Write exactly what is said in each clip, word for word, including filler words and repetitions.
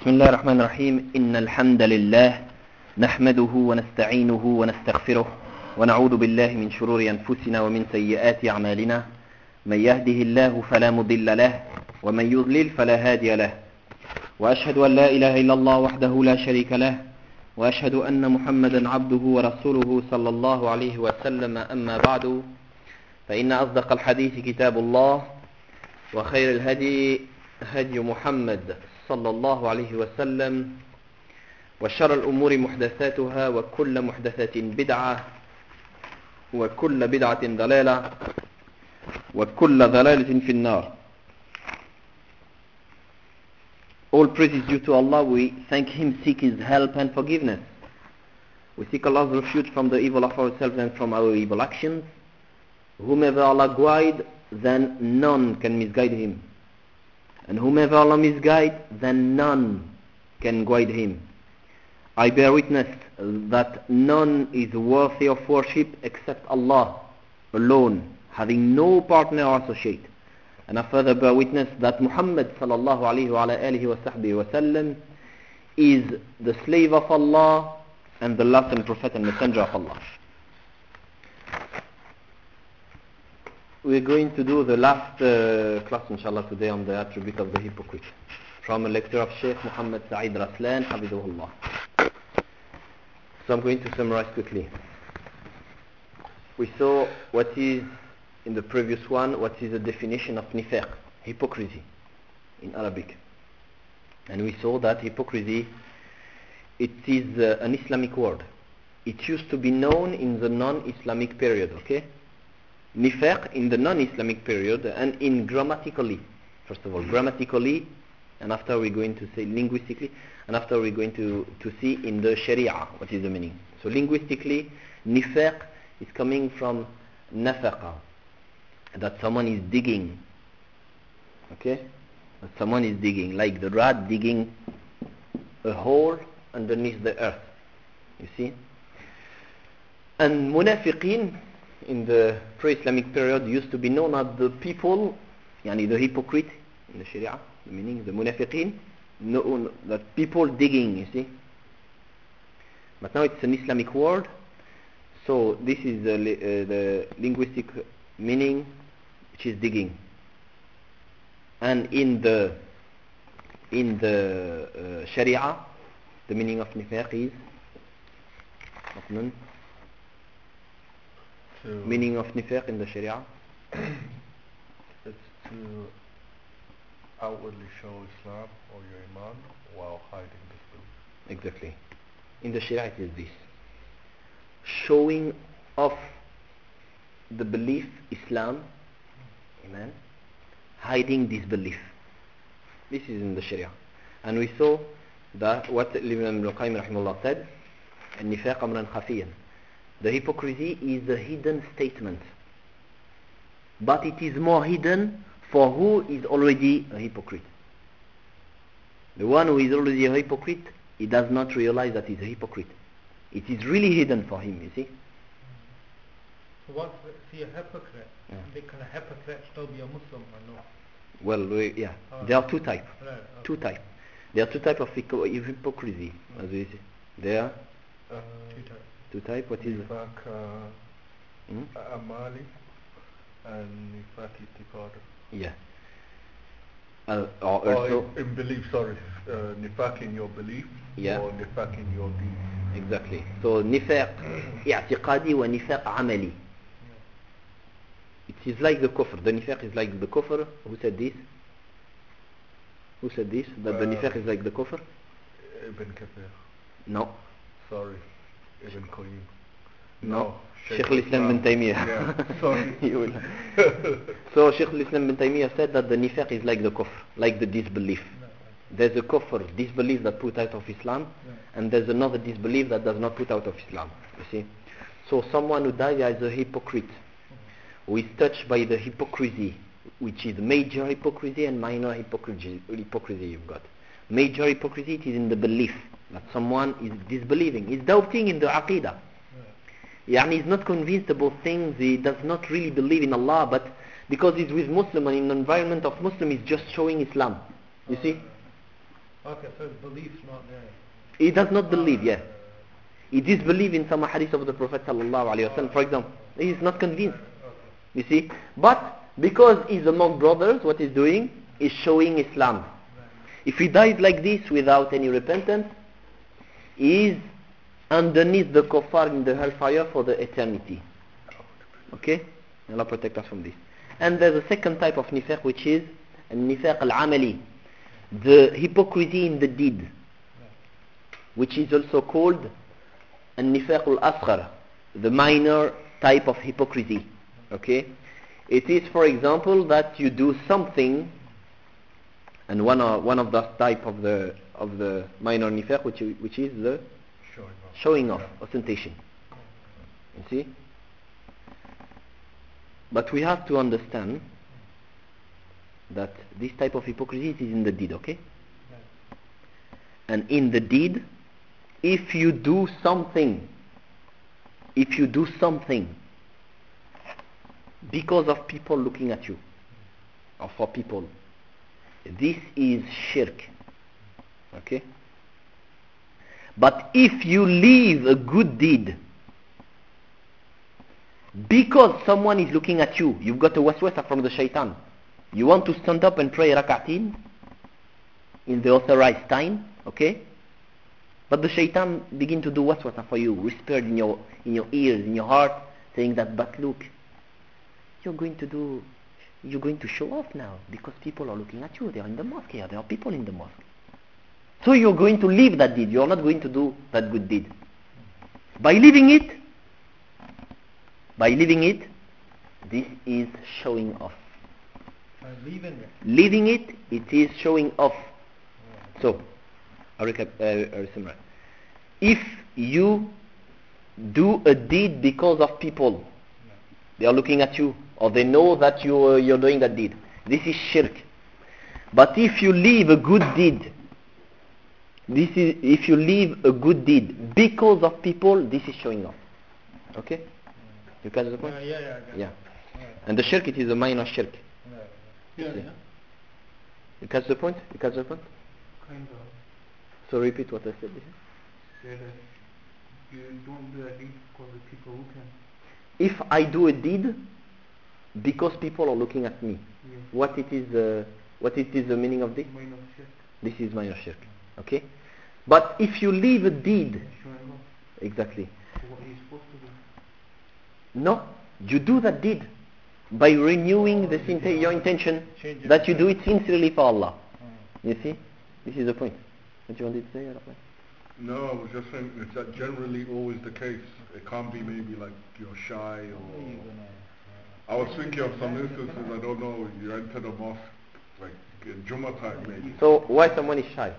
بسم الله الرحمن الرحيم إن الحمد لله نحمده ونستعينه ونستغفره ونعوذ بالله من شرور أنفسنا ومن سيئات أعمالنا من يهده الله فلا مضل له ومن يضلل فلا هادي له وأشهد أن لا إله إلا الله وحده لا شريك له وأشهد أن محمدا عبده ورسوله صلى الله عليه وسلم أما بعد فإن أصدق الحديث كتاب الله وخير الهدي هدي محمد صلى الله عليه وسلم وشر الأمور محدثاتها وكل محدثة بدعة وكل بدعة ضلالة وكل ضلالة في النار. All praise is due to Allah. We thank Him, seek His help and forgiveness. We seek Allah's refuge from the evil of ourselves and from our evil actions. Whomever Allah guide, then none can misguide him. And whomever Allah misguide, then none can guide him. I bear witness that none is worthy of worship except Allah alone, having no partner or associate. And I further bear witness that Muhammad sallallahu alayhi wa alihi wa sahbihi wa sallam is the slave of Allah and the last and prophet and messenger of Allah. We're going to do the last uh, class inshallah today on the attribute of the hypocrite from a lecture of Sheikh Muhammad Sa'id Raslan Hafidhullah. So I'm going to summarize quickly. We saw what is in the previous one, what is the definition of nifaq, hypocrisy in Arabic. And we saw that hypocrisy, it is uh, an Islamic word. It used to be known in the non-Islamic period, okay? Nifaq in the non-Islamic period and in grammatically, first of all, grammatically, and after we're going to say linguistically, and after we're going to, to see in the Sharia what is the meaning. So linguistically, nifaq is coming from nafaqa, that someone is digging, okay? That someone is digging, like the rat digging a hole underneath the earth, you see? And munafiqeen, in the pre-Islamic period, used to be known as the people, yani the hypocrite in the Sharia, the meaning, the munafiqeen, no, that people digging, you see. But now it's an Islamic word, so this is the, uh, the linguistic meaning, which is digging. And in the in the uh, Sharia, the meaning of nifaq is To meaning of nifaq in the Sharia? It's to outwardly show Islam or your Iman while hiding disbelief. Exactly. In the Sharia it is this. Showing off the belief, Islam, Iman, hiding disbelief. This is in the Sharia. And we saw that what Ibn al-Qayyim rahimahullah said, النفاق أمرا خفيا. The hypocrisy is a hidden statement, but it is more hidden for who is already a hypocrite. The one who is already a hypocrite, he does not realize that he's a hypocrite. It is really hidden for him, you see. So once see a hypocrite, yeah. They can a hypocrite still be a Muslim or no? Well, we, yeah, oh, there are two types. Right, okay. Two types. There are two types of hypocrisy, mm. as we say. There are uh, two types. Two type, what is it? Nifaq hmm? amali and nifaq itiqadi. Yeah. Uh, or or also in, in belief, sorry. Uh, nifaq in your belief, yeah. Or nifaq in your deed. Exactly. So nifaq i'tiqadi wa nifaq amali. It is like the kufr. The nifaq is like the kufr. Who said this? Who said this? That uh, the nifaq is like the kufr? Ibn Kathir. No. Sorry. Ibn Qayyim. No, no. Shaykh al-Islam bin Taymiyyah. Yeah, sorry. So Shaykh al-Islam bin Taymiyyah said that the nifaq is like the kufr, like the disbelief. No. There's a kufr, disbelief that put out of Islam, no. And there's another disbelief that does not put out of Islam, you see. So someone who dies as a hypocrite, who is touched by the hypocrisy, which is major hypocrisy and minor hypocrisy, hypocrisy you've got. Major hypocrisy, it is in the belief that someone is disbelieving, is doubting in the aqidah. Yeah. Yani he's not convinced about things, he does not really believe in Allah, but because he's with Muslim and in the environment of Muslim, he's just showing Islam. You see? Okay, so his belief's not there. He does not believe, yeah. He disbelieves in some hadith of the Prophet sallallahu alaihi wasallam, for example. He is not convinced. You see? But because he's among brothers, what he's doing is showing Islam. If he dies like this without any repentance, he is underneath the kuffar in the hellfire for the eternity. Okay? Allah protect us from this. And there's a second type of nifaq, which is nifaq al-amali, the hypocrisy in the deed, which is also called nifaq al-asghar, the minor type of hypocrisy. Okay? It is, for example, that you do something, and one of, one of the type of the of the minor nifaq, which which is the Showing off. showing off, ostentation. You see? But we have to understand that this type of hypocrisy is in the deed, okay? And in the deed, if you do something, if you do something because of people looking at you, or for people, this is shirk, okay? But if you leave a good deed because someone is looking at you, you've got a waswasa from the shaitan, you want to stand up and pray rak'atin in the authorized time, okay? But the shaitan begin to do waswasa for you, whispered in your in your ears, in your heart, saying that, but look, you're going to do, you're going to show off now because people are looking at you. They are in the mosque here. There are people in the mosque. So you're going to leave that deed. You're not going to do that good deed. By leaving it, by leaving it, this is showing off. By leaving it. Leaving it, it is showing off. So, I recap, uh, I recap. If you do a deed because of people, they are looking at you, or they know that you, uh, you're doing that deed, this is shirk. But if you leave a good deed, this is, if you leave a good deed because of people, this is showing off. Okay? You catch the point? Uh, yeah, yeah, I got it. Yeah. Right. And the shirk, it is a minor shirk. Right. Yeah, yeah. You catch the point? You catch the point? Kind of. So repeat what I said. Say that you don't do a deed because the people who can. If I do a deed because people are looking at me, Yeah. what it is, uh, what it is the meaning of this? Minor shirk. This is minor shirk. Okay? But if you leave a deed, Showing off exactly. what he's supposed to do. No, you do that deed by renewing this inte- your intention Change it. that you do it sincerely for Allah. Mm. You see? This is the point. What you wanted to say, Rahman? No, I was just saying it's that generally always the case. It can't be maybe like you're shy or. I was thinking of some instances. I don't know. You enter the mosque like in Jummah time maybe. So why someone is shy?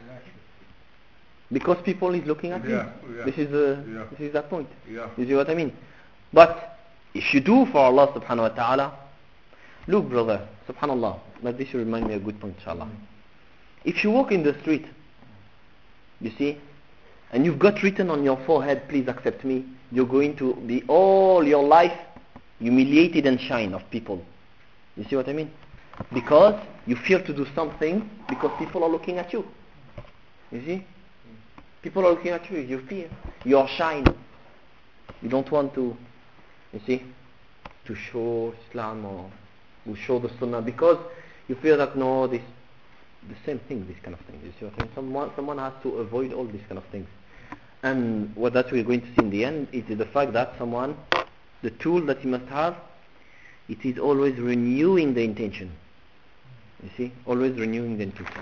Because people is looking at Yeah, you. yeah. This is the Yeah. this is that point. Yeah. You see what I mean? But if you do for Allah subhanahu wa ta'ala, look brother, subhanallah, now this will remind me of a good point, inshallah. If you walk in the street, you see, and you've got written on your forehead, please accept me, you're going to be all your life humiliated and shine of people. You see what I mean? Because you fear to do something because people are looking at you. You see? People are looking at you, you fear. You are shy. You don't want to, you see, to show Islam or to show the Sunnah because you feel that no, this, the same thing, this kind of thing. You see what I mean? Someone, someone has to avoid all these kind of things. And what that we're going to see in the end is the fact that someone, the tool that he must have, it is always renewing the intention. You see, always renewing the intention.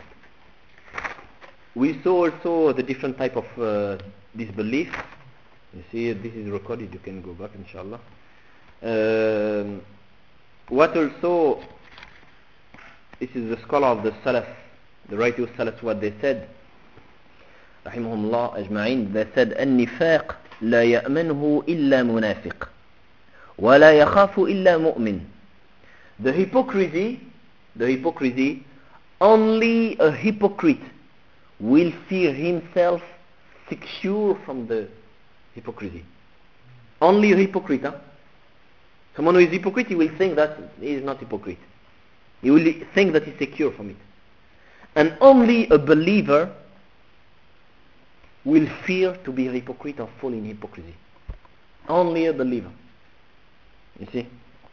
We saw also the different type of uh, disbelief. You see, this is recorded. You can go back, inshallah. Um, what also, this is the scholar of the Salaf, the writer of Salaf, what they said, rahimahumullah ajma'in, they said, النفاق لا يأمنه إلا منافق ولا يخاف إلا مؤمن. The hypocrisy, the hypocrisy, only a hypocrite will fear himself secure from the hypocrisy. Only a hypocrite. Huh? Someone who is hypocrite, he will think that he is not hypocrite. He will think that he is secure from it. And only a believer will fear to be a hypocrite or fall in hypocrisy. Only a believer. You see?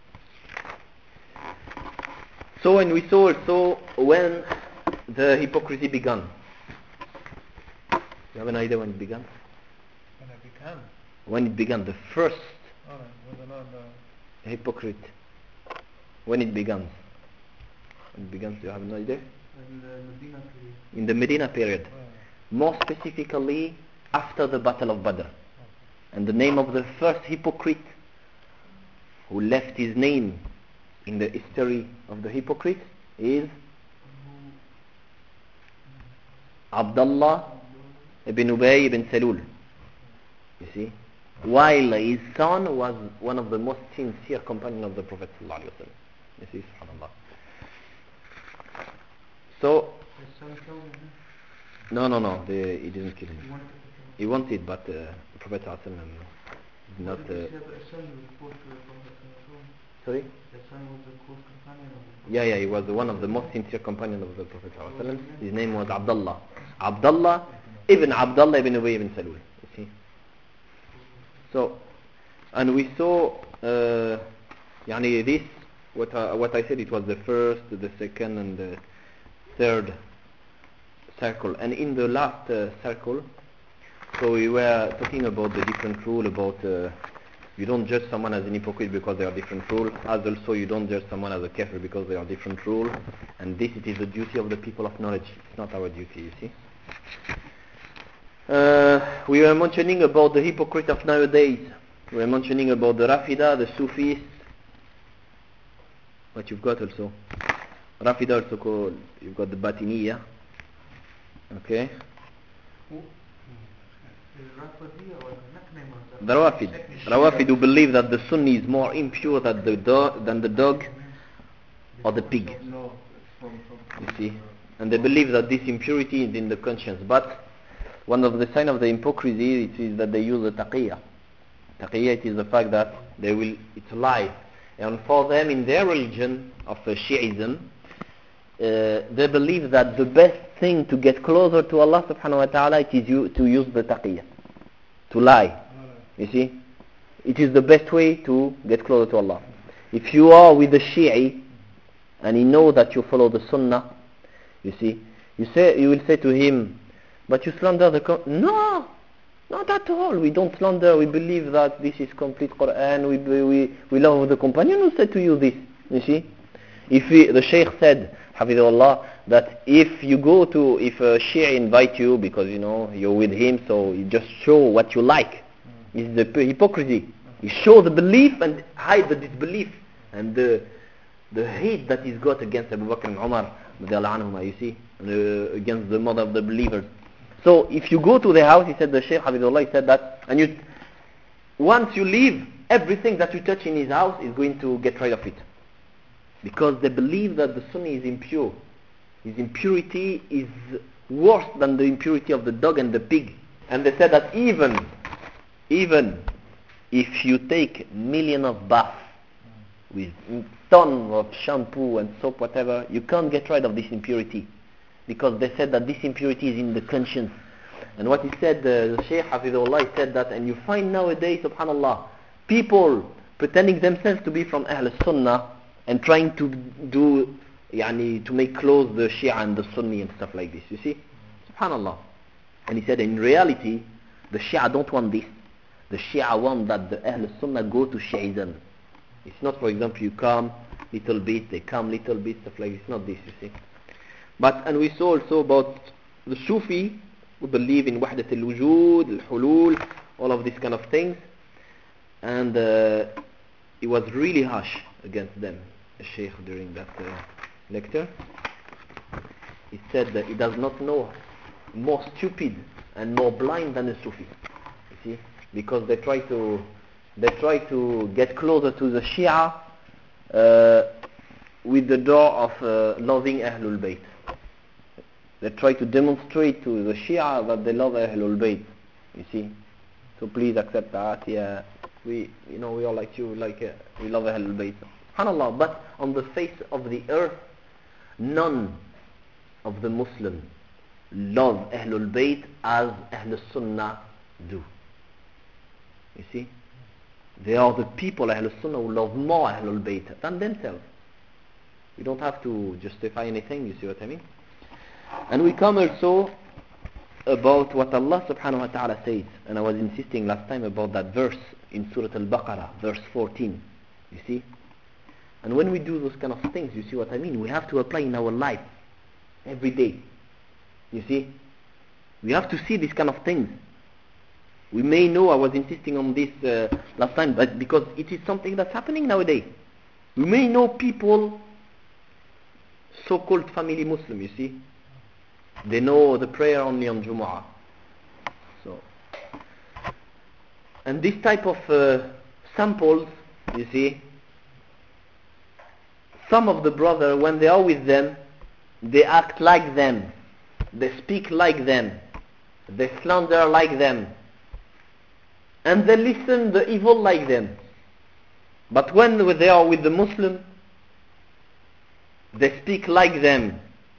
So when we saw also when the hypocrisy began. You have an idea when it began? When I began. When it began, the first Oh, was another. hypocrite. When it began. When it began, do you have an idea? In the Medina period. In the Medina period. Oh, More specifically, after the Battle of Badr. And the name of the first hypocrite who left his name in the history of the hypocrite is Abdullah ibn Ubay ibn Salul. You see? While his son was one of the most sincere companions of the Prophet sallallahu alaihi wasallam. You see, subhanallah. So, His son killed him. no, no, no, they, he didn't kill He him. wanted to kill him. He wanted, but uh, the Prophet sallallahu alaihi wasallam did not. What did Uh, he say about his son? He was close to the Prophet sallallahu alaihi wasallam. sorry. His son was a close companion of the Prophet. Yeah, yeah, he was one of the most sincere companions of the Prophet sallallahu alaihi wasallam. His name was Abdullah. Abdullah ibn Abdullah ibn Ubay ibn Salul. You see. So, and we saw, uh, يعني this, what I, what I said, it was the first, the second, and the third circle. And in the last uh, circle, so we were talking about the different rule about uh, you don't judge someone as an hypocrite because they are different rule, as also you don't judge someone as a kafir because they are different rule. And this, it is the duty of the people of knowledge. It's not our duty, you see. Uh, we were mentioning about the hypocrite of nowadays. We were mentioning about the Rafida, the Sufis. What you've got also. Rafida also called, you've got the Batiniya. Okay. The Rafidiyya was a nickname of the The Rawafid. Rawafid who believe that the Sunni is more impure than the, do- than the dog or the pig. No, it's from, from You see. And they believe that this impurity is in the conscience. But one of the signs of the hypocrisy it is that they use the taqiyya. Taqiyya, it is the fact that they will, it's a lie. And for them, in their religion of uh, Shi'ism, uh, they believe that the best thing to get closer to Allah subhanahu wa ta'ala it is you, to use the taqiyya, to lie. You see, it is the best way to get closer to Allah. If you are with the Shi'i and he know that you follow the Sunnah, you see, you say, you will say to him, but you slander the com-. No, not at all. We don't slander. We believe that this is complete Quran. We we we love the companion who said to you this. You see, if we, the Shaykh said, Hafidhullah, that if you go to, if a Shia invite you because you know you're with him, so you just show what you like. It's the hypocrisy. You show the belief and hide the disbelief and the the hate that he's got against Abu Bakr and Umar, you see, uh, against the mother of the believers. So if you go to the house, he said, the Shaykh Habibullah, he said that, and you, once you leave, everything that you touch in his house is going to get rid of it. Because they believe that the Sunni is impure. His impurity is worse than the impurity of the dog and the pig. And they said that even, even if you take million of baths with ton of shampoo and soap, whatever, you can't get rid of this impurity. Because they said that this impurity is in the conscience. And what he said, uh, the Shaykh Hafidhullah, he said that, and you find nowadays, subhanallah, people pretending themselves to be from Ahl Sunnah and trying to do, yani, to make close the Shia and the Sunni and stuff like this, you see? Subhanallah. And he said, in reality, the Shia don't want this. The Shia want that the Ahl Sunnah go to Shi'ism. It's not, for example, you come little bit, they come little bit, stuff like this. It's not this, you see? But, and we saw also about the Sufi who believe in Wahdat al-Wujud, al-Hulul, all of these kind of things. And uh, he was really harsh against them, the Shaykh, during that uh, lecture. He said that he does not know more stupid and more blind than a Sufi. You see? Because they try to, they try to get closer to the Shia uh, with the door of uh, loving Ahlul Bayt. They try to demonstrate to the Shia that they love Ahlul Bayt. You see, so please accept that. Yeah, we, you know, we all like you, like uh, we love Ahlul Bayt. Subhanallah. But on the face of the earth, none of the Muslim love Ahlul Bayt as Ahlul Sunnah do. You see? They are the people, Ahlul Sunnah, who love more Ahlul Bayt than themselves. We don't have to justify anything, you see what I mean? And we come also about what Allah subhanahu wa ta'ala says, and I was insisting last time about that verse in Surah Al-Baqarah, verse fourteen, you see? And when we do those kind of things, you see what I mean? We have to apply in our life every day, you see? We have to see these kind of things. We may know, I was insisting on this uh, last time, but because it is something that's happening nowadays. We may know people, so-called family Muslim, you see? They know the prayer only on Jumu'ah. So, and this type of uh, samples, you see, some of the brothers, when they are with them, they act like them, they speak like them, they slander like them, and they listen the evil like them. But when they are with the Muslim, they speak like them,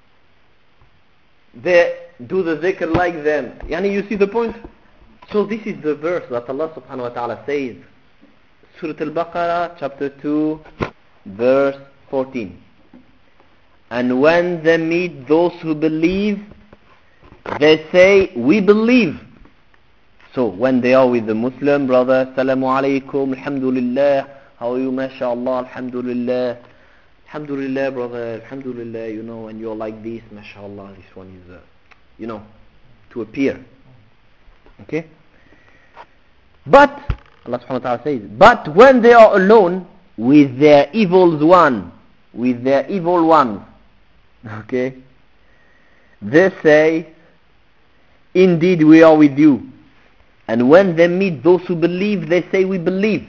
they do the dhikr like them. Yani, you see the point? So this is the verse that Allah subhanahu wa ta'ala says, Surah Al-Baqarah chapter two verse fourteen. And when they meet those who believe, they say, we believe. So when they are with the Muslim brother, Assalamu alaikum, Alhamdulillah, how are you, mashallah, Alhamdulillah, Alhamdulillah brother, Alhamdulillah, you know, and you're like this, mashallah, this one is, uh, you know, to appear. Okay? But, Allah subhanahu wa ta'ala says, but when they are alone with their evil one, with their evil ones, okay, they say, indeed we are with you. And when they meet those who believe, they say we believe.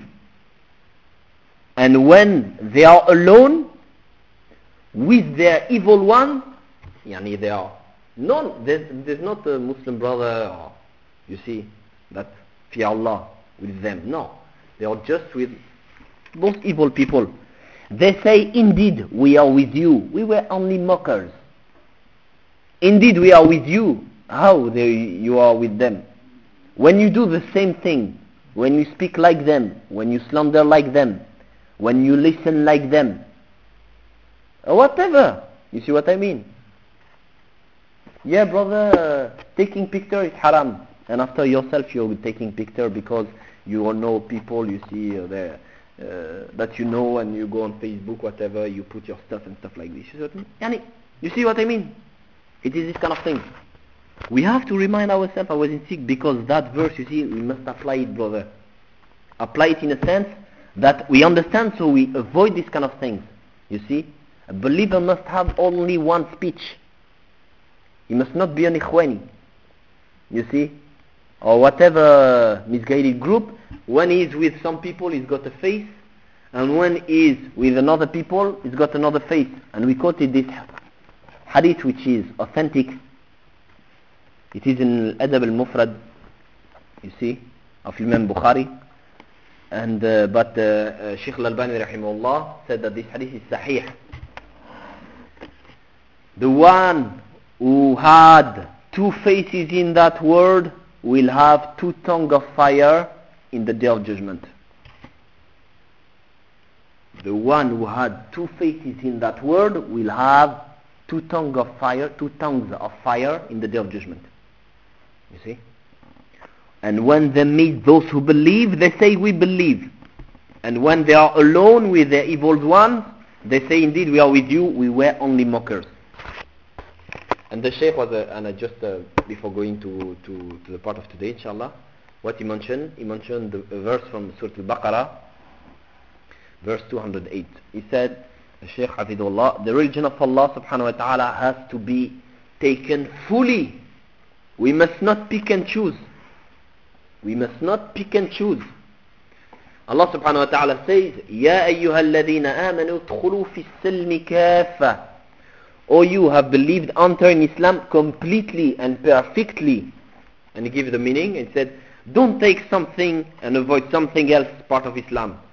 And when they are alone with their evil one, yani they are none, there's, there's not a Muslim brother, or, you see, that fear Allah with them. No, they are just with those evil people. They say, indeed we are with you, we were only mockers. Indeed we are with you. How they, you are with them? When you do the same thing, when you speak like them, when you slander like them, when you listen like them, or whatever, you see what I mean? Yeah, brother, uh, taking picture is haram, and after yourself you're taking picture because you all know people, you see uh, there, uh, that you know, and you go on Facebook, whatever, you put your stuff and stuff like this. You see what I mean? Yani, you see what I mean? It is this kind of thing. We have to remind ourselves, I was in sick, because that verse, you see, we must apply it, brother. Apply it in a sense that we understand, so we avoid this kind of things. You see, a believer must have only one speech. He must not be an ikhwani, you see, or whatever misguided group. When he is with some people, he's got a face, and when he is with another people, he's got another face. And we quoted this hadith, which is authentic. It is in Adab al-Mufrad, you see, of Imam Bukhari. And uh, but uh, uh, Shaykh al-Albani rahimahullah said that this hadith is sahih. The one who had two faces in that world will have two tongues of fire in the day of judgment. The one who had two faces in that world will have two tongues of fire, two tongues of fire in the day of judgment. You see? And when they meet those who believe, they say we believe. And when they are alone with their evil ones, they say indeed we are with you, we were only mockers. And the Shaykh was, uh, and I just uh, before going to, to, to the part of today, inshallah, what he mentioned, he mentioned the a verse from Surah Al-Baqarah, verse two hundred eight. He said, the Shaykh Hafidullah, the religion of Allah subhanahu wa ta'ala has to be taken fully. We must not pick and choose. We must not pick and choose. Allah subhanahu wa ta'ala says, Ya ayyuha alladhina amanu udkhulu fi s-silmi kaffa. O you have believed, enter in Islam completely and perfectly. And he gave the meaning and said, don't take something and avoid something else part of Islam.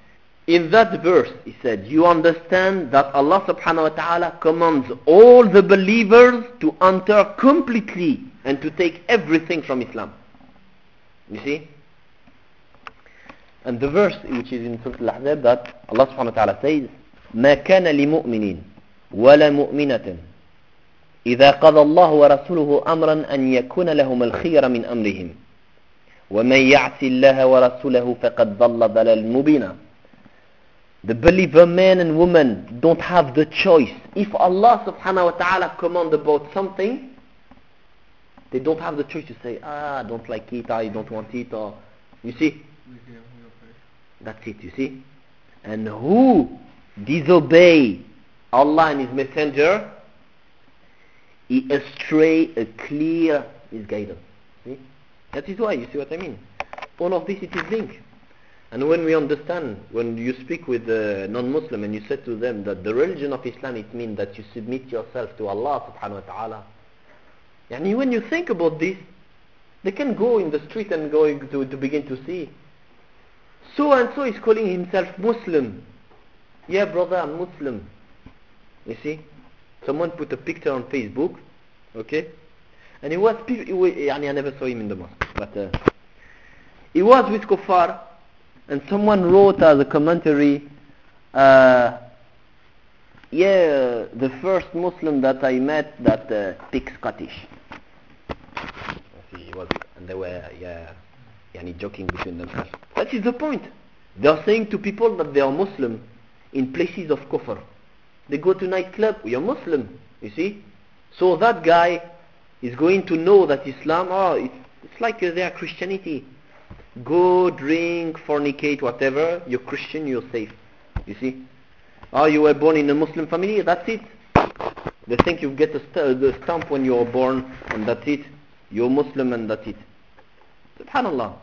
in that verse, he said, you understand that Allah subhanahu wa ta'ala commands all the believers to enter completely and to take everything from Islam. You see? And the verse which is in Surah Al-Ahzab, that Allah subhanahu wa ta'ala says, ما كان لمؤمن ولا مؤمنة إذا قضى الله ورسوله أمرا أن يكون لهم الخير من أمرهم ومن يعص الله ورسوله فقد ضل ضلالا مبينا. The believer man and woman don't have the choice. If Allah subhanahu wa ta'ala command about something, they don't have the choice to say, ah, I don't like it, I don't want it, or, you see? That's it, you see? And who disobey Allah and His Messenger, he astray a clear misguidance. See? That is why, you see what I mean? All of this, it is linked. And when we understand, when you speak with a non-Muslim and you say to them that the religion of Islam, it means that you submit yourself to Allah subhanahu wa ta'ala. And when you think about this, they can go in the street and go to, to begin to see, so and so is calling himself Muslim. Yeah, brother, I'm Muslim. You see? Someone put a picture on Facebook, okay? And he was, I never saw him in the mosque, but uh, he was with kuffar, and someone wrote as a commentary, uh, yeah, the first Muslim that I met that uh, speaks Scottish. See, was, and they were, yeah, yani joking between themselves. That is the point. They are saying to people that they are Muslim in places of kufr. They go to nightclub, we are Muslim, you see. So that guy is going to know that Islam, oh, it's, it's like uh, their Christianity. Go, drink, fornicate, whatever, you're Christian, you're safe, you see. Oh, you were born in a Muslim family, that's it. They think you get a st- the stamp when you are born, and that's it. You're Muslim and that's it. Subhanallah.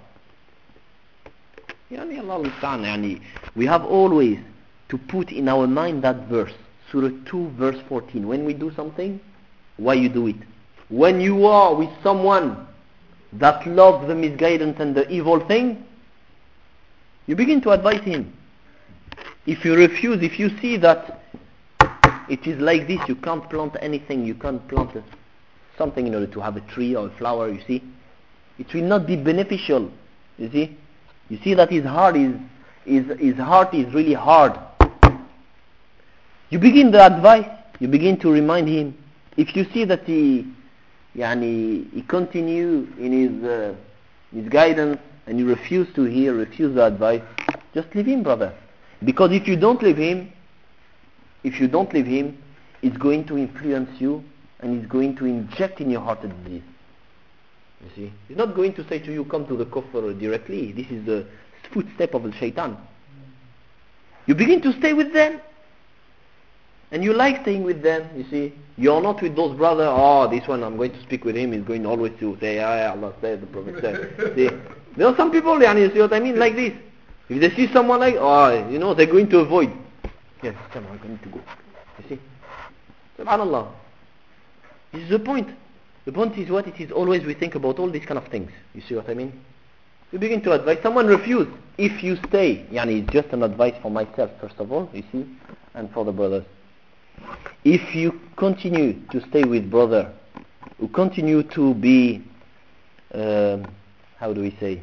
Yani Allah al-Musta'an, yani we have always to put in our mind that verse, Surah two verse fourteen. When we do something, why you do it? When you are with someone that loves the misguidance and the evil thing, you begin to advise him. If you refuse, if you see that it is like this, you can't plant anything, you can't plant something in order to have a tree or a flower, you see, it will not be beneficial, you see. You see that his heart is, his, his heart is really hard. You begin the advice, you begin to remind him. If you see that he, yani, he continue in his, uh, his guidance and you refuse to hear, refuse the advice, just leave him, brother. Because if you don't leave him, if you don't leave him, it's going to influence you and it's going to inject in your heart a disease. You see, he's not going to say to you, come to the kufr directly. This is the footstep of the shaitan. You begin to stay with them, and you like staying with them. You see, you're not with those brothers. Oh, this one, I'm going to speak with him. He's going always to say, yeah, Allah said, the Prophet said. See, there are some people, you see what I mean, like this. If they see someone like, oh, you know, they're going to avoid. Yes, come on, I'm going to go. You see, subhanallah. This is the point. The point is what it is always we think about all these kind of things. You see what I mean? You begin to advise. Someone refuse. If you stay, yani it's just an advice for myself first of all, you see, and for the brothers. If you continue to stay with brother, who continue to be, um, how do we say?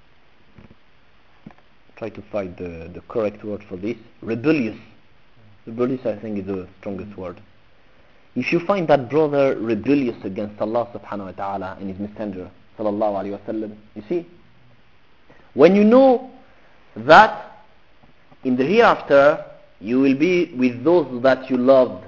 Try to find the, the correct word for this. Rebellious. Rebellious, I think, is the strongest word. If you find that brother rebellious against Allah subhanahu wa ta'ala and His Messenger sallallahu alayhi wa sallam, you see, when you know that in the hereafter you will be with those that you loved,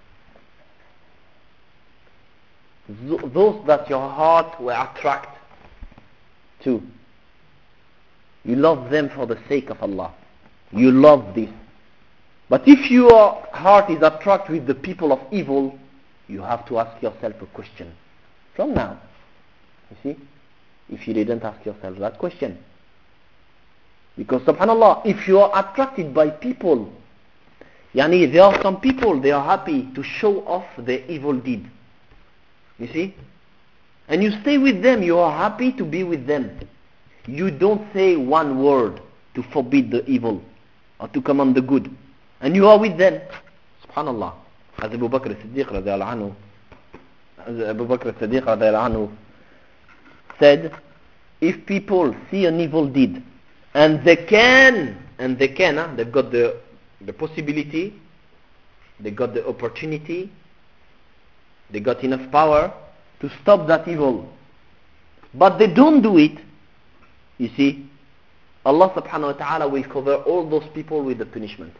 those that your heart were attracted to, you love them for the sake of Allah, you love this. But if your heart is attracted with the people of evil, you have to ask yourself a question. From now, you see, if you didn't ask yourself that question. Because subhanallah, if you are attracted by people, yani there are some people, they are happy to show off their evil deed. You see? And you stay with them, you are happy to be with them. You don't say one word to forbid the evil. or to command the good, and you are with them. Subhanallah. As Abu Bakr as-Siddiq radiallahu anhu, as Abu Bakr as-Siddiq radiallahu anhu said, if people see an evil deed, and they can, and they can, huh? they've got the, the possibility, they got the opportunity, they got enough power to stop that evil, but they don't do it, you see, Allah subhanahu wa ta'ala will cover all those people with the punishment.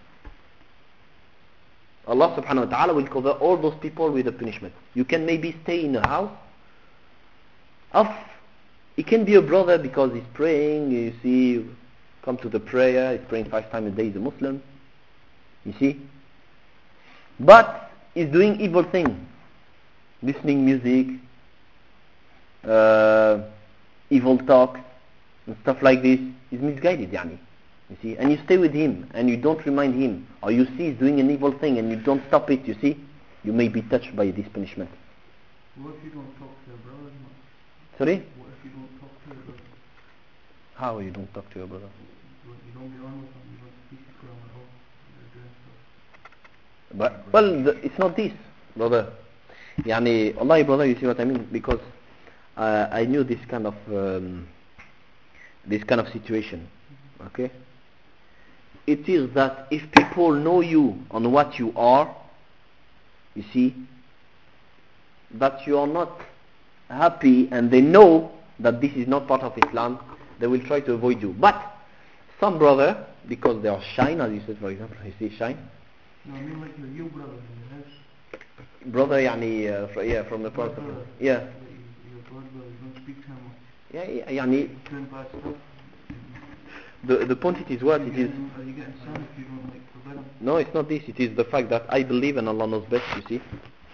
Allah subhanahu wa ta'ala will cover all those people with the punishment. You can maybe stay in a house of, it can be a brother because he's praying, you see, come to the prayer, he's praying five times a day, he's a Muslim, you see, but he's doing evil things, listening music, uh, evil talk and stuff like this. He's misguided, yani, you see, and you stay with him and you don't remind him, or you see he's doing an evil thing and you don't stop it, you see, you may be touched by this punishment. What if you don't talk to your brother? Sorry? What if you don't talk to your brother? How you don't talk to your brother? You, you don't get on with them, you don't speak to them at all. They're doing stuff. But, well, the, it's not this, brother. Yani, Allah, brother, you see what I mean? Because uh, I knew this kind of um, this kind of situation. Okay? It is that if people know you on what you are, you see, that you are not happy and they know that this is not part of Islam, they will try to avoid you. But some brother, because they are shy, as you said, for example, you see shy. No, I mean like your you brother in your house. Brother, yani, uh, fr- yeah, from the Prophet. Brother. Yeah. Your your blood brother, you don't speak to him much. Yeah, yeah, yani, He's doing bad stuff. the, the point it is what? Are you It is, getting- Are you getting sad if you don't like forbid him? no, it's not this, it is the fact that I believe and Allah knows best, you see,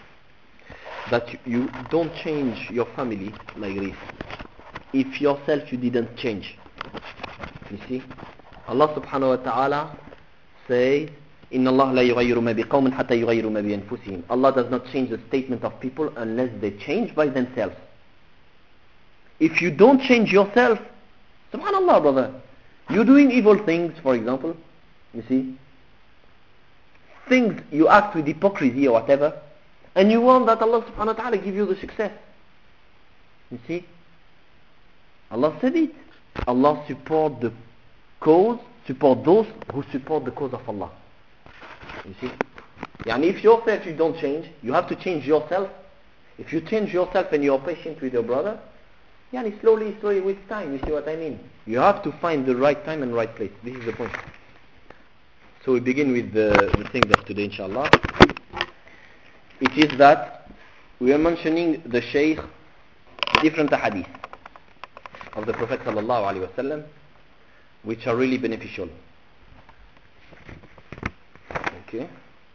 that you, you don't change your family like this if yourself you didn't change. You see, Allah subhanahu wa ta'ala says, إِنَّ اللَّهَ لَا يُغَيِّرُ مَا بِقَوْمٍ حَتَّى يُغَيِّرُ مَا بِأَنفُسِهِمْ. Allah does not change the statement of people unless they change by themselves. If you don't change yourself, subhanallah, brother, you're doing evil things, for example, you see, things you act with hypocrisy or whatever, and you want that Allah subhanahu wa ta'ala give you the success. You see, Allah said it. Allah support the cause, support those who support the cause of Allah. You see, and if yourself you don't change, you have to change yourself. If you change yourself and you're patient with your brother, yani slowly, slowly with time, you see what I mean? You have to find the right time and right place. This is the point. So we begin with the, the thing of today, inshallah. It is that we are mentioning the Shaykh different hadith of the Prophet sallallahu alaihi wasallam, which are really beneficial. Okay.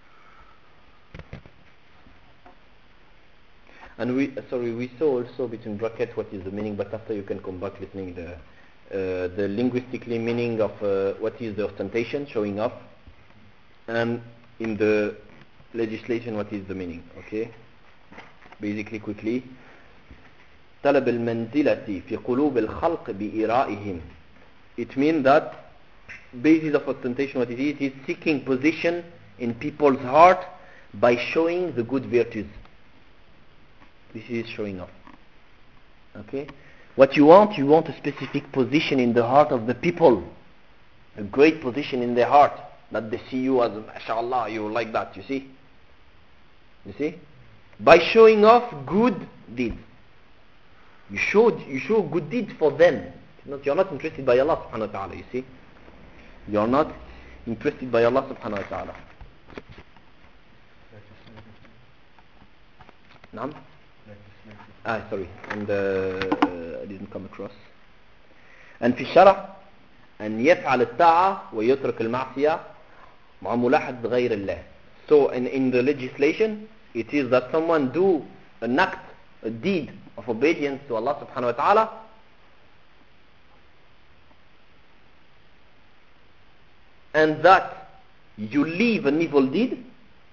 And we, uh, sorry, we saw also between brackets what is the meaning, but after you can come back listening the, uh, the linguistically meaning of uh, what is the ostentation, showing off, and in the legislation what is the meaning. Okay. Basically, quickly. طلب المنزلة في قلوب الخلق بإرائهم. It means that basis of ostentation what it is, it is seeking position in people's heart by showing the good virtues. This is showing off. Okay? What you want, you want a specific position in the heart of the people. A great position in their heart. That they see you as, mashallah, you like that, you see? You see? By showing off good deeds. You show, you show good deeds for them. Not, you're not interested by Allah subhanahu wa ta'ala, you see? You're not interested by Allah subhanahu wa ta'ala. Naam? Ah, sorry. And uh, I didn't come across. And في الشرع أن يفعل الطاعة ويترك المعصية مع ملاحظة غير الله. So in, in the legislation, it is that someone do an act, a deed of obedience to Allah subhanahu wa ta'ala, and that you leave an evil deed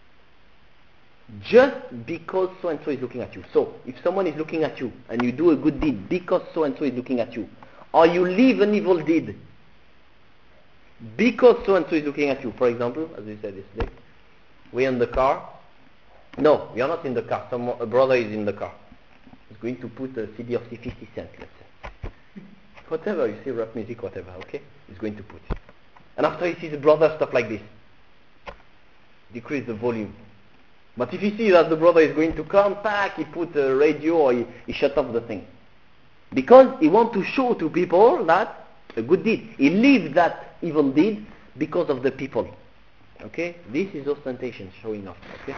just because so and so is looking at you. So if someone is looking at you and you do a good deed because so and so is looking at you, or you leave an evil deed because so and so is looking at you. For example, as we said yesterday, we're in the car. No, we are not in the car. Some a brother is in the car. He's going to put a C D of fifty cents, let's say. Whatever, you see rap music, whatever, okay? He's going to put. And after he sees the brother, stuff like this. Decrease the volume. But if he sees that the brother is going to come back, he put a radio or he, he shut off the thing. Because he wants to show to people that a good deed. He leaves that evil deed because of the people. Okay? This is ostentation, showing off. Okay?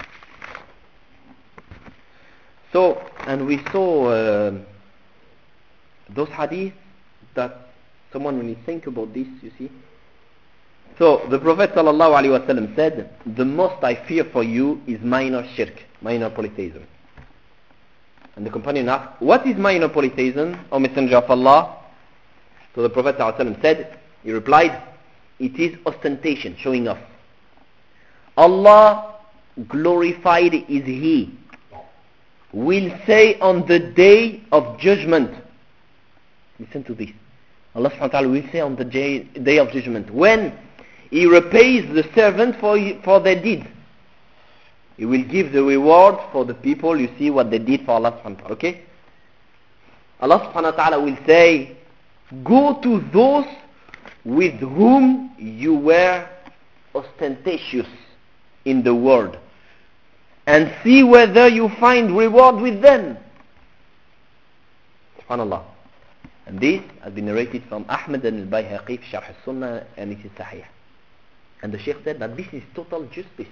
So, and we saw uh, those hadiths that someone, when you think about this, you see. So, the Prophet ﷺ said, the most I fear for you is minor shirk, minor polytheism. And the companion asked, what is minor polytheism, O Messenger of Allah? So the Prophet ﷺ said, he replied, it is ostentation, showing off. Allah glorified is He, will say on the day of judgment. Listen to this. Allah subhanahu wa ta'ala will say on the day, day of judgment, when He repays the servant for, for their deeds. He will give the reward for the people, you see what they did for Allah subhanahu wa ta'ala. Okay? Allah subhanahu wa ta'ala will say, go to those with whom you were ostentatious in the world, and see whether you find reward with them. SubhanAllah. And this has been narrated from Ahmad and al-Bayhaqi fi Sharh al-Sunnah, and it is Sahih. And the Shaykh said that this is total justice.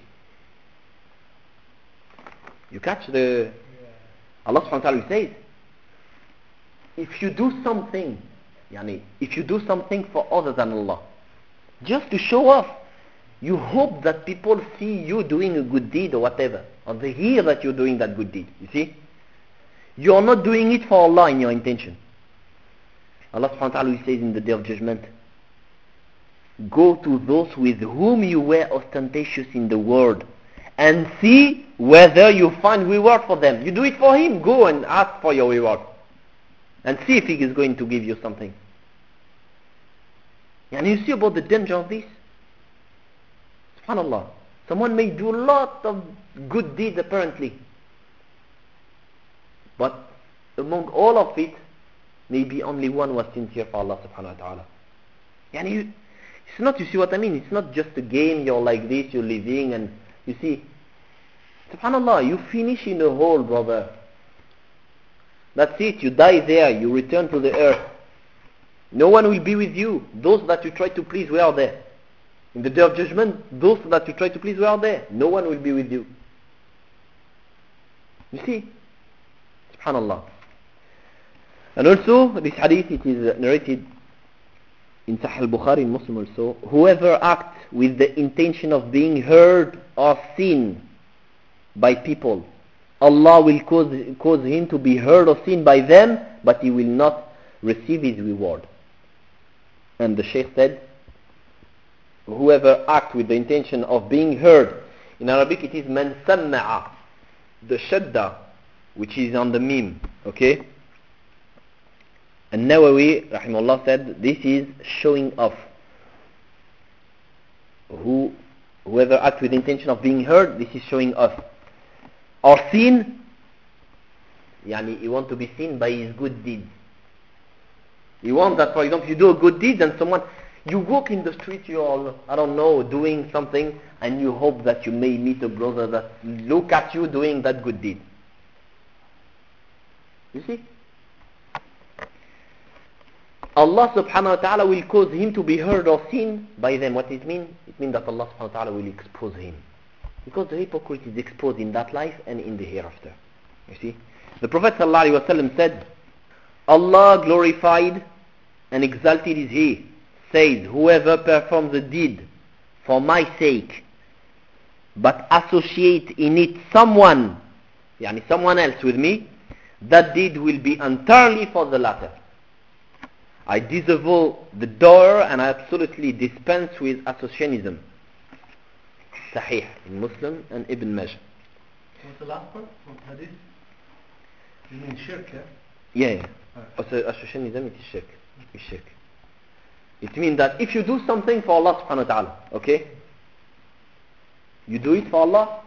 You catch the... Allah subhanahu wa ta'ala says, if you do something, yani, if you do something for other than Allah, just to show off, you hope that people see you doing a good deed or whatever, or they hear that you're doing that good deed. You see? You are not doing it for Allah in your intention. Allah subhanahu wa ta'ala says in the Day of Judgment, go to those with whom you were ostentatious in the world, and see whether you find reward for them. You do it for Him, go and ask for your reward, and see if He is going to give you something. And you see about the danger of this? SubhanAllah. Someone may do a lot of good deeds apparently, but among all of it, maybe only one was sincere for Allah subhanahu wa ta'ala. Yani you, it's not, you see what I mean? It's not just a game, you're like this, you're living, and you see, SubhanAllah, you finish in a hole, brother. That's it, you die there, you return to the earth. No one will be with you. Those that you try to please, where are they? In the Day of Judgment, those that you try to please, where are they? No one will be with you. You see? SubhanAllah. And also, this hadith, it is narrated in Sahih al-Bukhari, in Muslim also. Whoever acts with the intention of being heard or seen by people, Allah will cause, cause him to be heard or seen by them, but he will not receive his reward. And the Shaykh said, whoever acts with the intention of being heard, in Arabic it is man samma'a, the shadda, which is on the mim, okay? And Nawawi, rahimahullah, said this is showing off. Who, whoever acts with the intention of being heard, this is showing off. Or seen, yani he wants to be seen by his good deeds. He wants that, for example, you do a good deed and someone, you walk in the street, you're, I don't know, doing something, and you hope that you may meet a brother that look at you doing that good deed. You see? Allah subhanahu wa ta'ala will cause him to be heard or seen by them. What it means? It means that Allah subhanahu wa ta'ala will expose him. Because the hypocrite is exposed in that life and in the hereafter. You see? The Prophet sallallahu alaihi wasallam said, Allah glorified and exalted is He, says, whoever performs a deed for my sake, but associate in it someone, yani someone else with me, that deed will be entirely for the latter. I disavow the door and I absolutely dispense with associationism. Sahih in Muslim and Ibn Majah. What's the last part of hadith? You mean shirk, yeah? Yeah, yeah. Associationism it is shirk. It's shirk. It means that if you do something for Allah subhanahu wa ta'ala, okay? You do it for Allah,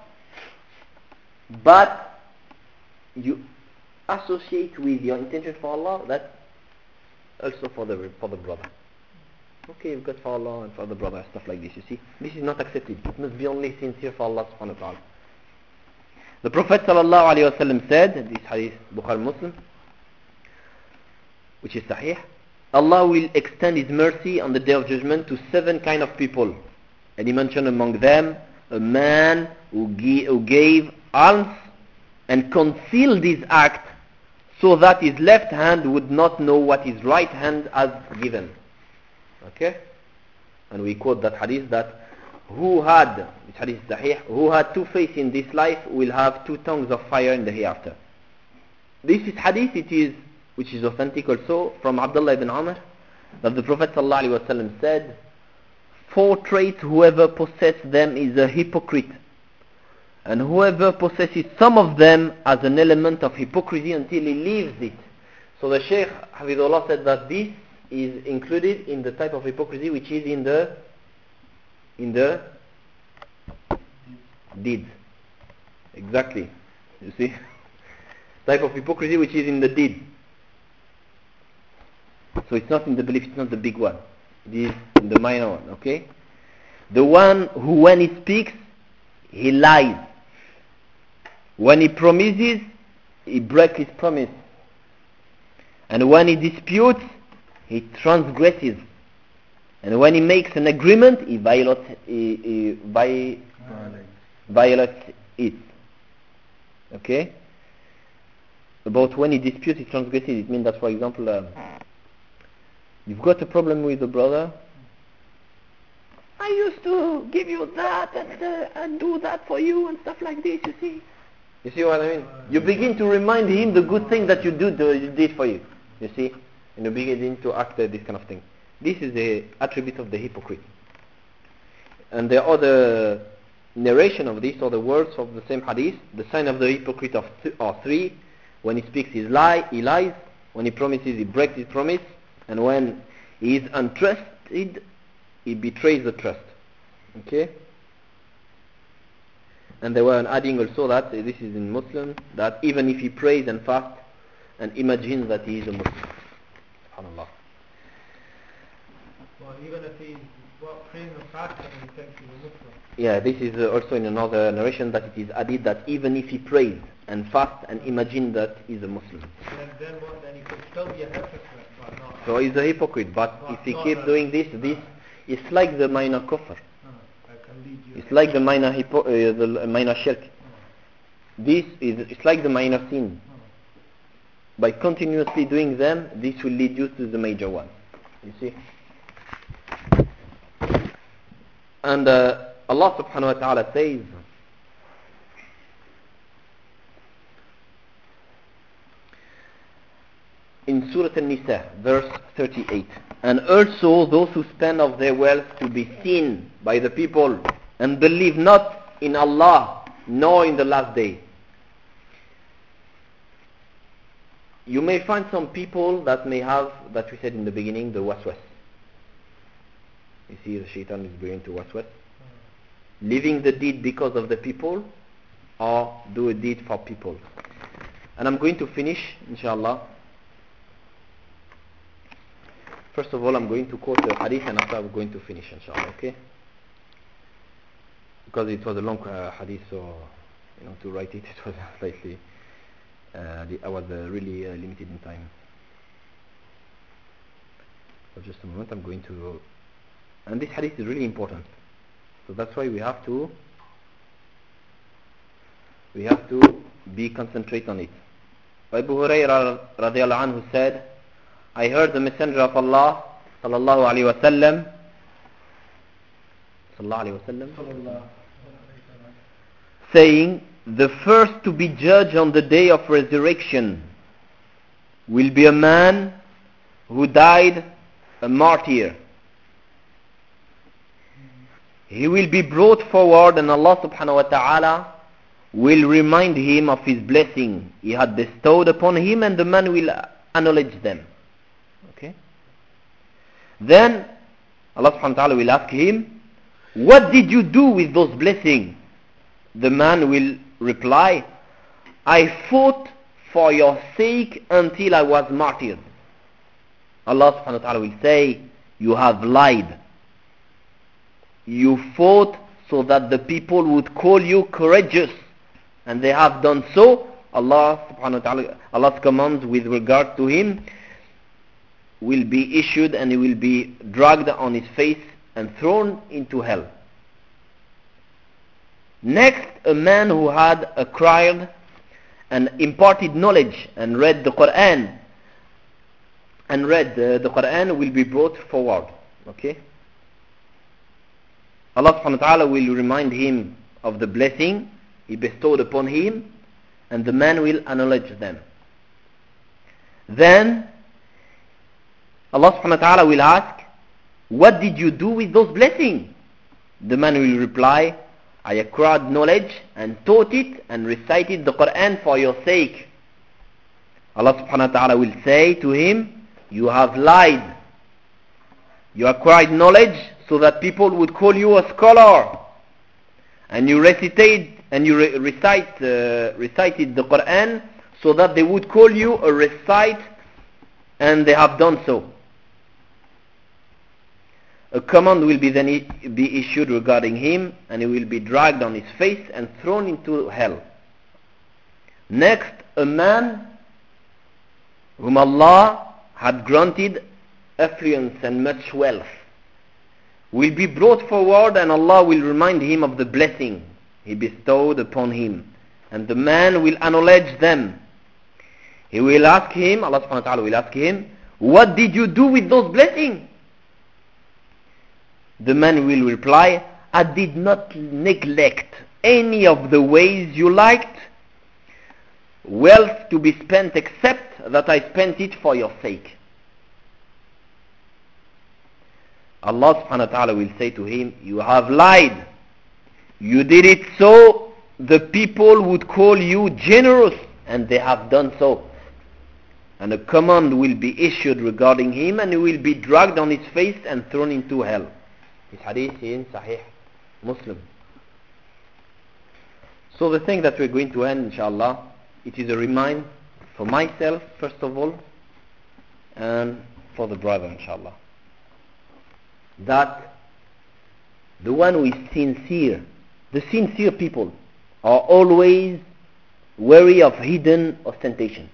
but you associate with your intention for Allah, that's also for the for the brother. Okay, you've got for Allah and for the brother, stuff like this, you see. This is not accepted. It must be only sincere for Allah subhanahu wa ta'ala. The Prophet sallallahu alayhi wa sallam said, this hadith, Bukhari Muslim, which is sahih, Allah will extend His mercy on the Day of Judgment to seven kind of people. And He mentioned among them a man who, gi- who gave alms and concealed this act so that his left hand would not know what his right hand has given. Okay? And we quote that hadith that who had, this hadith is sahih, who had two faces in this life will have two tongues of fire in the hereafter. This is hadith, it is, which is authentic also from Abdullah ibn Umar, that the Prophet ﷺ said, four traits, whoever possesses them is a hypocrite, and whoever possesses some of them has an element of hypocrisy until he leaves it. So the Shaykh Hafidullah said that this is included in the type of hypocrisy which is in the in the deeds. Exactly. You see? Type of hypocrisy which is in the deed. So it's not in the belief, it's not the big one. It is in the minor one, okay? The one who when he speaks, he lies. When he promises, he breaks his promise. And when he disputes, he transgresses. And when he makes an agreement, he violates, he, he vi- violates it. Okay? About when he disputes, he transgresses. It means that, for example, uh, you've got a problem with a brother. I used to give you that and, uh, and do that for you and stuff like this, you see. You see what I mean? You begin to remind him the good thing that you, do, you did for you. You see? And you begin to act uh, this kind of thing. This is the attribute of the hypocrite. And the other narration of this, or the words of the same hadith, the sign of the hypocrite of th- are three. When he speaks, he, lie, he lies. When he promises, he breaks his promise. And when he is untrusted, he betrays the trust. Okay? And they were adding also that, this is in Muslim, that even if he prays and fasts and imagines that he is a Muslim. SubhanAllah. Well, even if he's well, praying and fasting and he thinks he's a Muslim. Yeah, this is uh, also in another narration that it is added that even if he prays and fasts and imagines that he is a Muslim. And then what? Then he could still be a hypocrite, but not. So he's a hypocrite, but, but if he not keeps a, doing this, this is like the minor kufr. Uh, I can lead you. It's like the minor hypo, uh, the minor shirk. Uh, This is, it's like the minor sin. uh. By continuously doing them, this will lead you to the major one. You see? And uh, Allah subhanahu wa ta'ala says, in Surah An-Nisa, verse thirty-eight, and also those who spend of their wealth to be seen by the people and believe not in Allah nor in the last day. You may find some people that may have, that we said in the beginning, the waswas. You see, the shaitan is bringing to waswas. Leaving the deed because of the people, or do a deed for people. And I'm going to finish, inshallah. First of all, I'm going to quote the hadith, and after I'm going to finish, inshallah, okay? Because it was a long uh, hadith, so, you know, to write it, it was slightly... Uh, the, I was uh, really uh, limited in time. So just a moment, I'm going to... And this hadith is really important. So that's why we have to... We have to be concentrate on it. Abu Hurairah radiallahu anhu said, I heard the Messenger of Allah sallallahu alayhi wa sallam sallallahu alayhi wa sallam saying, the first to be judged on the day of resurrection will be a man who died a martyr. He will be brought forward and Allah subhanahu wa ta'ala will remind him of his blessing he had bestowed upon him, and the man will acknowledge them. Okay? Then Allah subhanahu wa ta'ala will ask him, what did you do with those blessings? The man will reply, I fought for your sake until I was martyred. Allah subhanahu wa ta'ala will say, you have lied. You fought so that the people would call you courageous, and they have done so. Allah subhanahu wa ta'ala, Allah's commands with regard to him will be issued, and he will be dragged on his face and thrown into hell. Next, a man who had acquired and imparted knowledge and read the Quran and read uh, the Quran will be brought forward. Okay? Allah subhanahu wa ta'ala will remind him of the blessing he bestowed upon him, and the man will acknowledge them. Then Allah subhanahu wa ta'ala will ask, what did you do with those blessings? The man will reply, I acquired knowledge and taught it and recited the Quran for your sake. Allah subhanahu wa ta'ala will say to him, you have lied. You acquired knowledge so that people would call you a scholar, and you recited and you re- recite uh, recited the Quran so that they would call you a recite, and they have done so. A command will be then i- be issued regarding him, and he will be dragged on his face and thrown into hell. Next, a man whom Allah had granted affluence and much wealth will be brought forward, and Allah will remind him of the blessing he bestowed upon him, and the man will acknowledge them. He will ask him, Allah subhanahu wa ta'ala will ask him, what did you do with those blessings? The man will reply, I did not neglect any of the ways you liked wealth to be spent, except that I spent it for your sake. Allah subhanahu wa ta'ala will say to him, you have lied. You did it so the people would call you generous, and they have done so. And a command will be issued regarding him, and he will be dragged on his face and thrown into hell. This hadith in Sahih Muslim. So the thing that we're going to end, inshallah, it is a reminder for myself, first of all, and for the brother, inshallah, that the one who is sincere, the sincere people are always wary of hidden ostentation.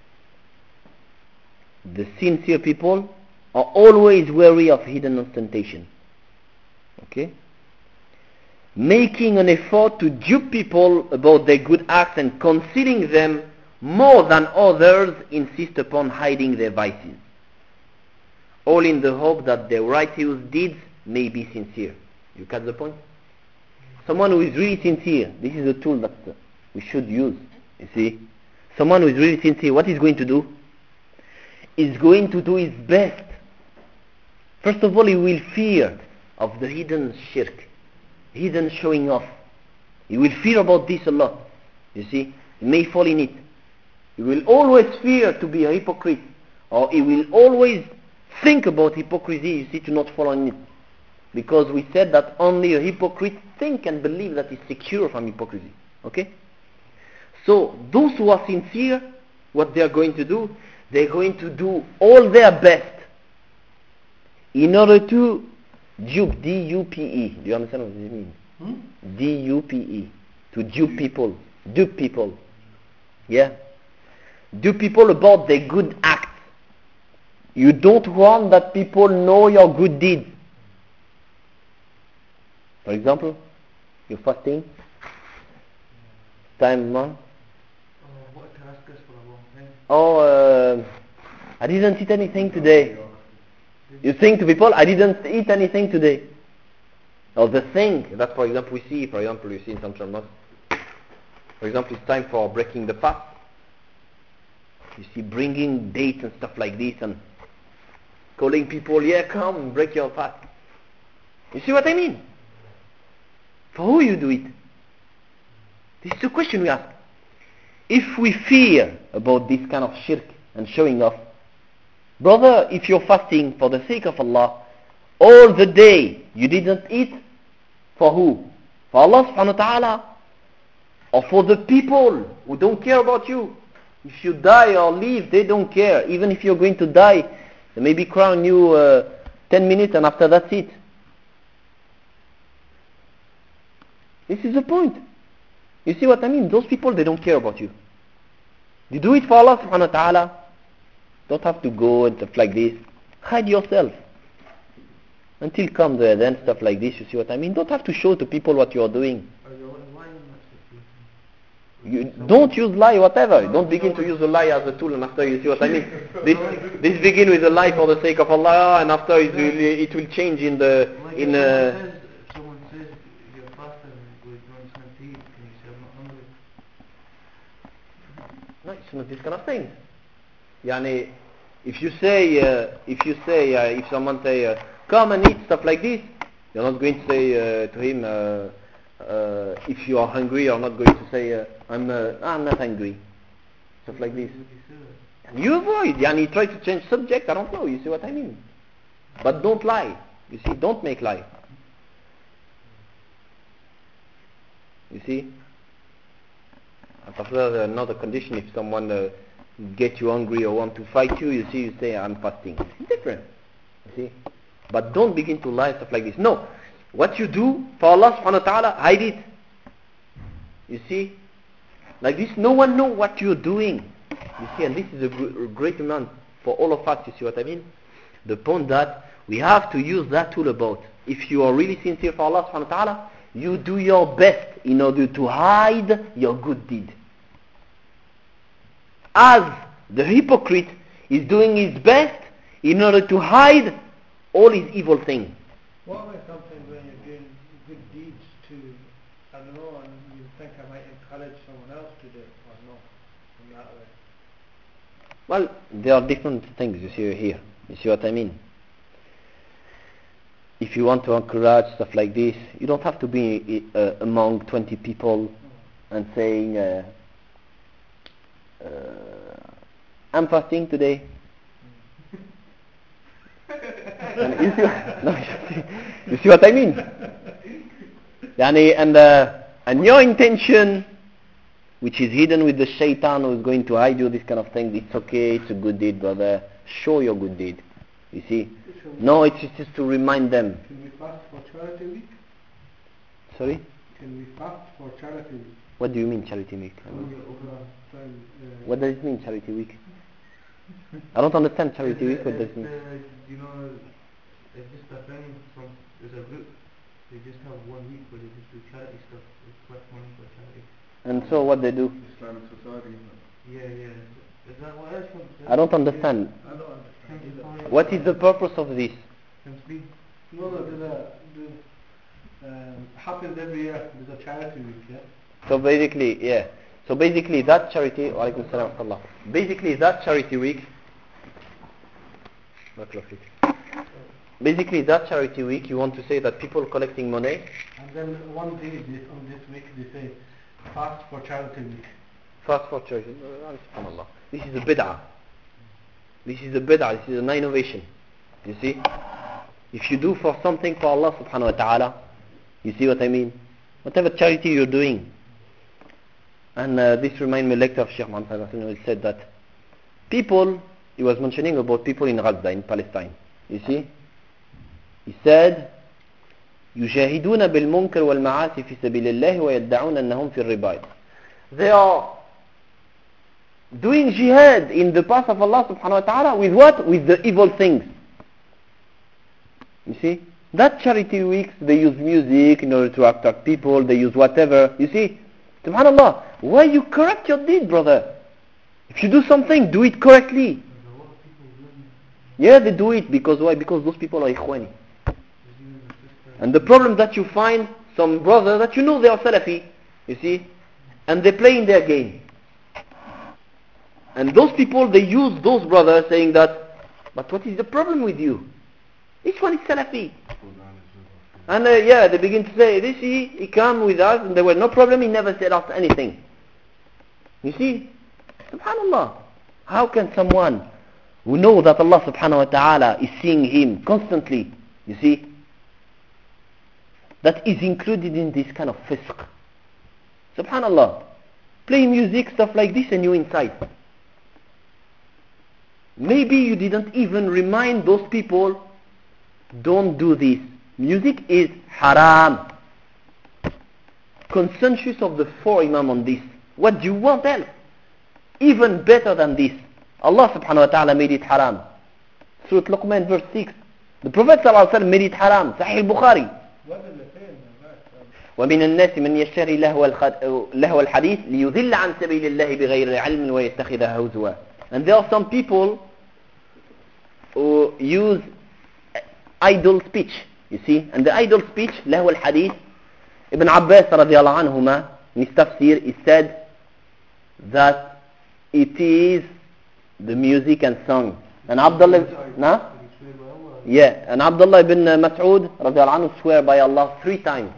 The sincere people are always wary of hidden ostentation. Okay? Making an effort to dupe people about their good acts and concealing them more than others insist upon hiding their vices, all in the hope that their righteous deeds may be sincere. You catch the point? Someone who is really sincere, this is a tool that we should use. You see, someone who is really sincere, what he's going to do? Is going to do his best. First of all, he will fear of the hidden shirk, hidden showing off. He will fear about this a lot. You see, he may fall in it. He will always fear to be a hypocrite, or he will always think about hypocrisy, you see, to not fall in it. Because we said that only a hypocrite think and believe that he's secure from hypocrisy. Okay? So, those who are sincere, what they are going to do, they're going to do all their best in order to dupe, D U P E. Do you understand what this means? Hmm? D U P E. To dupe people. Dupe people. Yeah? Dupe people about their good acts. You don't want that people know your good deeds. For example, you're fasting. Time, man. Oh, uh, I didn't eat anything today. You think to people, I didn't eat anything today. Or the thing that, for example, we see, for example, you see in Central Mosque, for example, it's time for breaking the fast. You see, bringing dates and stuff like this and calling people, yeah, come, break your fast. You see what I mean? For who you do it? This is the question we ask. If we fear about this kind of shirk and showing off, brother, if you're fasting for the sake of Allah, all the day you didn't eat, for who? For Allah subhanahu wa ta'ala? Or for the people who don't care about you? If you die or leave, they don't care. Even if you're going to die, they maybe crown you uh, ten minutes and after that's it. This is the point. You see what I mean? Those people, they don't care about you. You do it for Allah subhanahu wa ta'ala. Don't have to go and stuff like this. Hide yourself. Until come the then stuff like this, you see what I mean? Don't have to show to people what you are doing. You don't use lie, whatever. Don't begin to use a lie as a tool, and after, you see what I mean? This this begin with a lie for the sake of Allah, and after it will, it will change in the in. Uh, Someone says you're fasting with one time to eat, and you say I'm not hungry. no, it's not this kind of thing. Yani, if you say uh, if you say uh, if someone say uh, come and eat stuff like this, you're not going to say uh, to him. Uh, Uh, if you are hungry, you're not going to say, uh, I'm, uh, I'm not hungry. Stuff like this. And you avoid. Yani, try to change subject, I don't know, you see what I mean? But don't lie. You see, don't make lie. You see? After another condition, if someone uh, get you hungry or want to fight you, you see, you say, I'm fasting. It's different. You see? But don't begin to lie, stuff like this. No. What you do for Allah subhanahu wa ta'ala, hide it. You see? Like this, no one know what you're doing. You see, and this is a gr- great amount for all of us, you see what I mean? The point that we have to use that tool about. If you are really sincere for Allah subhanahu wa ta'ala, you do your best in order to hide your good deed. As the hypocrite is doing his best in order to hide all his evil things. What about sometimes when you're doing good deeds to, I don't know, and you think I might encourage someone else to do it, or no, in that way? Well, there are different things, you see here. You see what I mean? If you want to encourage stuff like this, you don't have to be uh, among twenty people and saying, uh, uh, I'm fasting today. And you, see, no, you, see, you see what I mean? Yani, and, uh, and your intention, which is hidden with the shaitan who is going to hide you, this kind of thing, it's okay, it's a good deed, brother. Show your good deed. You see? No, it's just to remind them. Can we fast for charity week? Sorry? Can we fast for charity week? What do you mean charity week? I mean, Uh, uh, what does it mean charity week? I don't understand charity week. What does it mean? Uh, you know, it's just a thing from, there's a group, they just have one week where they just do charity stuff, they collect money for charity. And so what they do? Islamic society. Yeah, yeah. Is that what else? I don't understand. I don't understand either. What is the purpose of this? Can speak. No, no, there's a, there's, um, happens every year, there's a charity week, yeah? So basically, yeah. So basically that charity, wa alaikum salam wa rahmatullah. Basically that charity week, basically that charity week, you want to say that people collecting money. And then one day this, on this week they say, fast for charity week. Fast for charity. SubhanAllah. This is a bid'ah. This is a bid'ah. This is an innovation. You see? If you do for something for Allah subhanahu wa ta'ala, you see what I mean? Whatever charity you're doing. And uh, this reminds me of a lecture of Sheikh Muhammad who said that people, he was mentioning about people in Gaza, in Palestine. You see? He said, يجاهدون بالمنكر والمعاصي في سبيل الله ويدعون أنهم في الرباط. They are doing jihad in the path of Allah subhanahu wa ta'ala with what? With the evil things. You see? That charity weeks, they use music in order to attract people, they use whatever. You see? Subhanallah, why you correct your deed, brother? If you do something, do it correctly. Yeah, they do it because why? Because those people are ikhwani. And the problem that you find some brother that you know they are Salafi, you see, and they play in their game. And those people, they use those brothers saying that, but what is the problem with you? Each one is Salafi. And uh, yeah, they begin to say, this he, he came with us and there was no problem, he never said us anything. You see? Subhanallah. How can someone who knows that Allah subhanahu wa ta'ala is seeing him constantly, You see? That is included in this kind of fisq. Subhanallah. Play music, stuff like this, and you're inside. Maybe you didn't even remind those people, don't do this. Music is haram. Consensus of the four Imam on this. What do you want else? Even better than this. Allah subhanahu wa ta'ala made it haram. Surah Luqman verse six. The Prophet sallallahu alaihi wasallam made it haram. Sahih al-Bukhari. What did they say in that? ومن الناس من يشتري لهو الحديث ليضل عن سبيل الله بغير علم ويتخذها هزوا. And there are some people who use idle speech, you see, and the idle speech لهو الحديث. Ibn Abbas radiallahu anhuma in his tafsir, he said that it is the music and song. And Abdullah, nah? Yeah, and Abdullah ibn Mas'ud radiallahu anhu swear by Allah three times.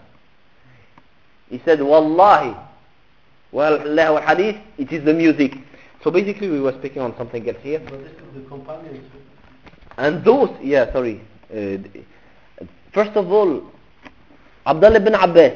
He said, Wallahi, well, lahu hadith, it is the music. So basically we were speaking on something else here. But this is the companions. And those, yeah, sorry. Uh, first of all, Abdullah ibn Abbas,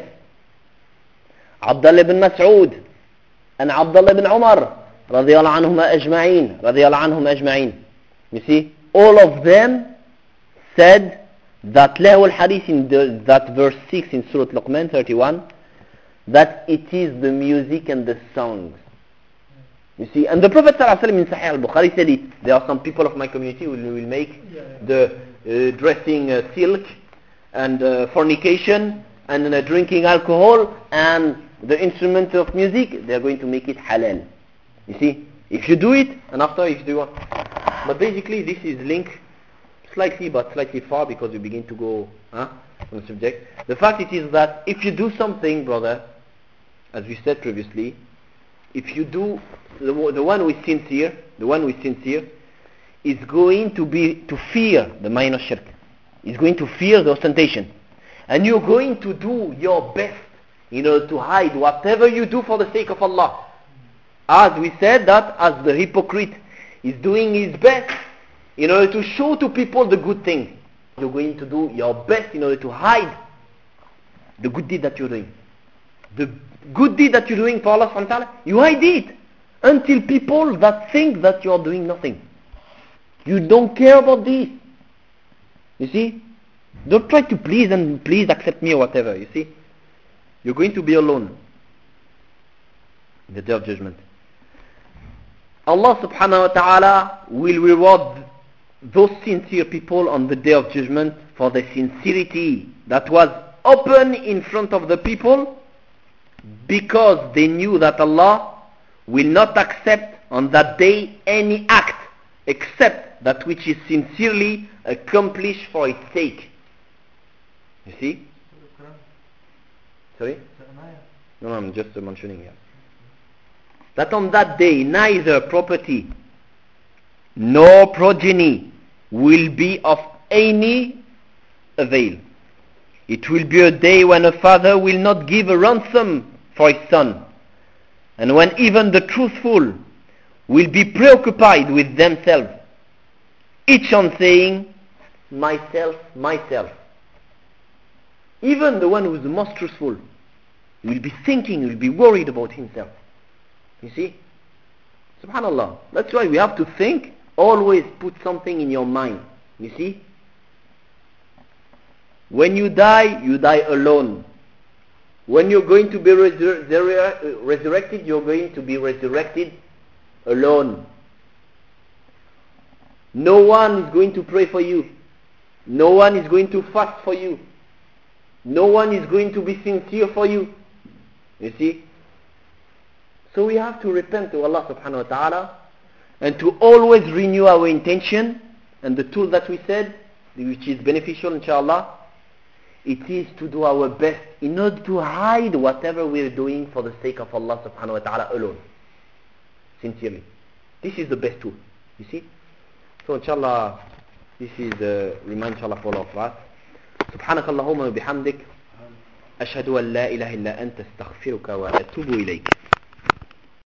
Abdullah ibn Mas'ud, and Abdullah ibn Umar, radiyallahu anhum ajma'in, radiyallahu anhum ajma'in. You see, all of them said that lahu al-hadith in the, that verse six in Surah Luqman thirty-one, that it is the music and the songs. You see, and the Prophet sallallahu alaihi wasallam in Sahih al-Bukhari said it. There are some people of my community who will make Yeah, yeah. the uh, dressing uh, silk and uh, fornication and uh, drinking alcohol and the instrument of music, they are going to make it halal. You see, if you do it, and after if you do what? But basically this is linked slightly but slightly far because we begin to go huh, on the subject. The fact it is that if you do something, brother, as we said previously, if you do, the, the one who is sincere, the one who is sincere, is going to be, to fear the minor shirk. Is going to fear the ostentation. And you're going to do your best in order to hide whatever you do for the sake of Allah. As we said that as the hypocrite is doing his best in order to show to people the good thing. You're going to do your best in order to hide the good deed that you're doing. The good deed that you're doing for Allah subhanahu wa ta'ala, you hide it until people that think that you are doing nothing. You don't care about this. You see? Don't try to please and please accept me or whatever, you see? You're going to be alone in the day of judgment. Allah subhanahu wa ta'ala will reward those sincere people on the day of judgment for the sincerity that was open in front of the people, because they knew that Allah will not accept on that day any act except that which is sincerely accomplished for its sake. You see? Sorry? No, no, I'm just uh, mentioning here. That on that day neither property nor progeny will be of any avail. It will be a day when a father will not give a ransom for his son, and when even the truthful will be preoccupied with themselves, each on saying, myself, myself. Even the one who is the most truthful will be thinking, will be worried about himself. You see? Subhanallah. That's why we have to think, always put something in your mind. You see? When you die, you die alone. When you're going to be resur- resur- resurrected, you're going to be resurrected alone. No one is going to pray for you. No one is going to fast for you. No one is going to be sincere for you. You see? So we have to repent to Allah subhanahu wa ta'ala and to always renew our intention, and the tool that we said, which is beneficial inshallah, it is to do our best in order to hide whatever we are doing for the sake of Allah subhanahu wa ta'ala alone. Sincerely. This is the best tool. You see? So inshallah, this is uh, remind inshallah for all of us. سبحانك اللهم وبحمدك أشهد أن لا إله إلا أنت استغفرك وأتوب إليك.